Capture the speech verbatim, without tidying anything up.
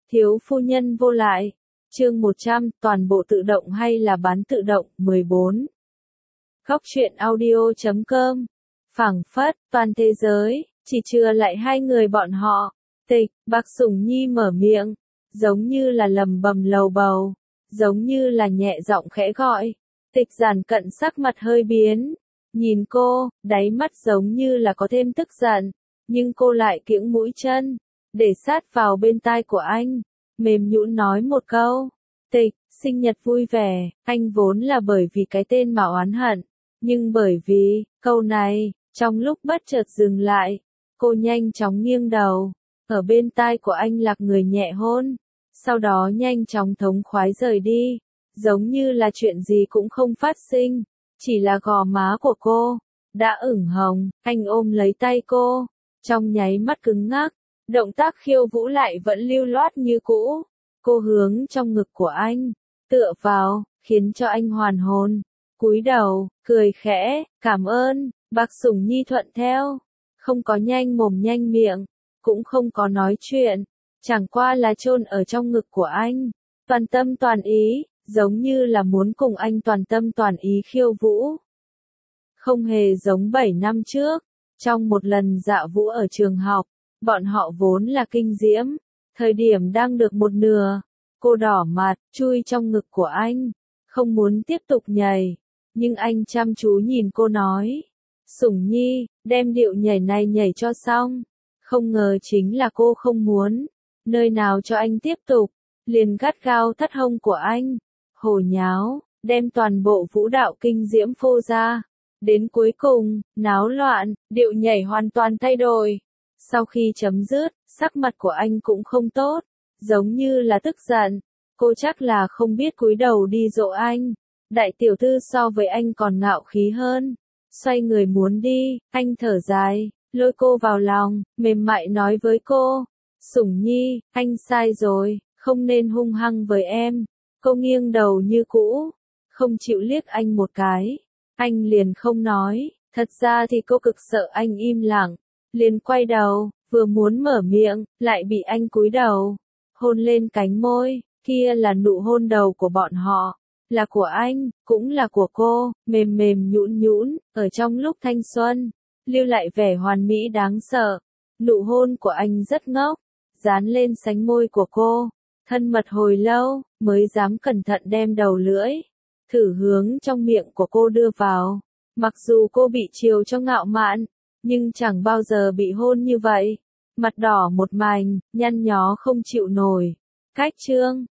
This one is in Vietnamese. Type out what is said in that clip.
Thiếu phu nhân vô lại. Chương một trăm, toàn bộ tự động hay là bán tự động, mười bốn. Góc truyện audio chấm com. Phảng phất, toàn thế giới, chỉ chừa lại hai người bọn họ. Tịch, Bạc Sủng Nhi mở miệng, giống như là lầm bầm lầu bầu, giống như là nhẹ giọng khẽ gọi. Tịch Giản Cận sắc mặt hơi biến, nhìn cô, đáy mắt giống như là có thêm tức giận, nhưng cô lại kiễng mũi chân, để sát vào bên tai của anh, mềm nhũn nói một câu. Tịch, sinh nhật vui vẻ, anh vốn là bởi vì cái tên mà oán hận, nhưng bởi vì, câu này, trong lúc bất chợt dừng lại, cô nhanh chóng nghiêng đầu, ở bên tai của anh lạc người nhẹ hôn, sau đó nhanh chóng thống khoái rời đi, giống như là chuyện gì cũng không phát sinh, chỉ là gò má của cô, đã ửng hồng, anh ôm lấy tay cô, trong nháy mắt cứng ngắc, động tác khiêu vũ lại vẫn lưu loát như cũ, cô hướng trong ngực của anh, tựa vào, khiến cho anh hoàn hồn, cúi đầu, cười khẽ, cảm ơn, Bạc Sủng Nhi thuận theo, không có nhanh mồm nhanh miệng, cũng không có nói chuyện, chẳng qua là chôn ở trong ngực của anh, toàn tâm toàn ý, giống như là muốn cùng anh toàn tâm toàn ý khiêu vũ. Không hề giống bảy năm trước, trong một lần dạo vũ ở trường học, bọn họ vốn là kinh diễm, thời điểm đang được một nửa, cô đỏ mặt, chui trong ngực của anh, không muốn tiếp tục nhảy, nhưng anh chăm chú nhìn cô nói, Sủng Nhi, đem điệu nhảy này nhảy cho xong, không ngờ chính là cô không muốn, nơi nào cho anh tiếp tục, liền gắt gao thắt hông của anh, hồ nháo, đem toàn bộ vũ đạo kinh diễm phô ra, đến cuối cùng, náo loạn, điệu nhảy hoàn toàn thay đổi. Sau khi chấm dứt, sắc mặt của anh cũng không tốt, giống như là tức giận, cô chắc là không biết cúi đầu đi dỗ anh, đại tiểu thư so với anh còn ngạo khí hơn, xoay người muốn đi, anh thở dài, lôi cô vào lòng, mềm mại nói với cô, Sủng Nhi, anh sai rồi, không nên hung hăng với em, cô nghiêng đầu như cũ, không chịu liếc anh một cái, anh liền không nói, thật ra thì cô cực sợ anh im lặng, liền quay đầu, vừa muốn mở miệng, lại bị anh cúi đầu, hôn lên cánh môi, kia là nụ hôn đầu của bọn họ, là của anh, cũng là của cô, mềm mềm nhũn nhũn, ở trong lúc thanh xuân, lưu lại vẻ hoàn mỹ đáng sợ, nụ hôn của anh rất ngốc, dán lên sánh môi của cô, thân mật hồi lâu, mới dám cẩn thận đem đầu lưỡi, thử hướng trong miệng của cô đưa vào, mặc dù cô bị chiều cho ngạo mạn, nhưng chẳng bao giờ bị hôn như vậy, mặt đỏ một mảnh, nhăn nhó không chịu nổi. Cách chương